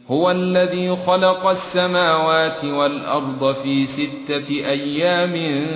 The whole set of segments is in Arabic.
هو الذي خلق السماوات والأرض في 6 أيام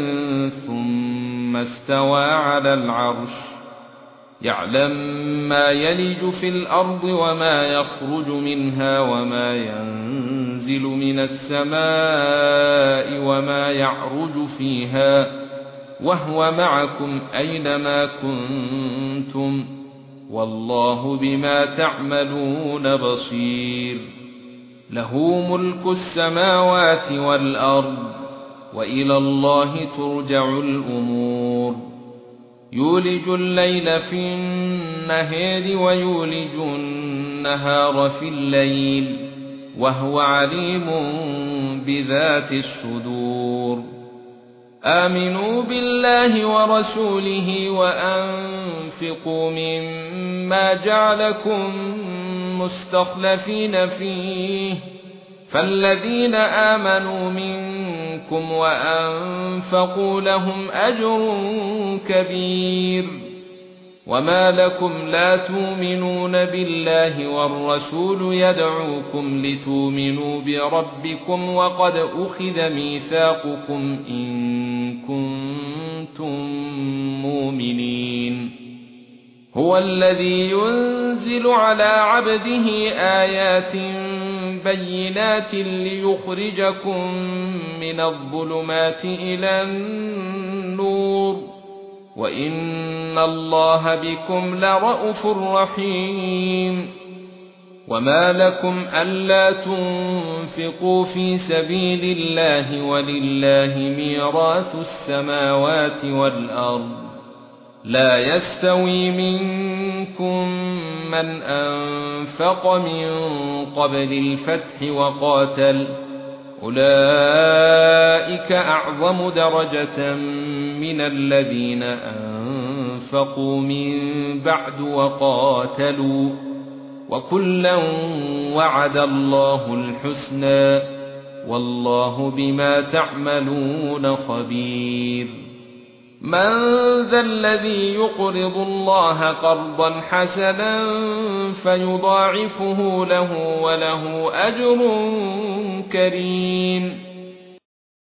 ثم استوى على العرش يعلم ما يلج في الأرض وما يخرج منها وما ينزل من السماء وما يعرج فيها وهو معكم أينما كنتم والله بما تعملون بصير له ملك السماوات والأرض وإلى الله ترجع الأمور يولج الليل في النهار ويولج النهار في الليل وهو عليم بذات الصدور آمنوا بالله ورسوله وأنفقوا مما جعلكم مستخلفين فيه فالذين آمنوا منكم وأنفقوا لهم أجر كبير وما لكم لا تؤمنون بالله والرسول يدعوكم لتؤمنوا بربكم وقد أخذ ميثاقكم إن كنتم مؤمنين هو الذي ينزل على عبده آيات بينات ليخرجكم من الظلمات إلى النور وإن الله بكم لرءوف رحيم وما لكم ألا تنفقوا في سبيل الله ولله ميراث السماوات والأرض لا يستوي منكم من أنفق من قبل الفتح وقاتل أولئك أعظم درجة من الذين أنفقوا من بعد وقاتلوا وكلا وعد الله الحسنى والله بما تعملون خبير من ذا الذي يقرض الله قرضا حسنا فيضاعفه له وله أجر كريم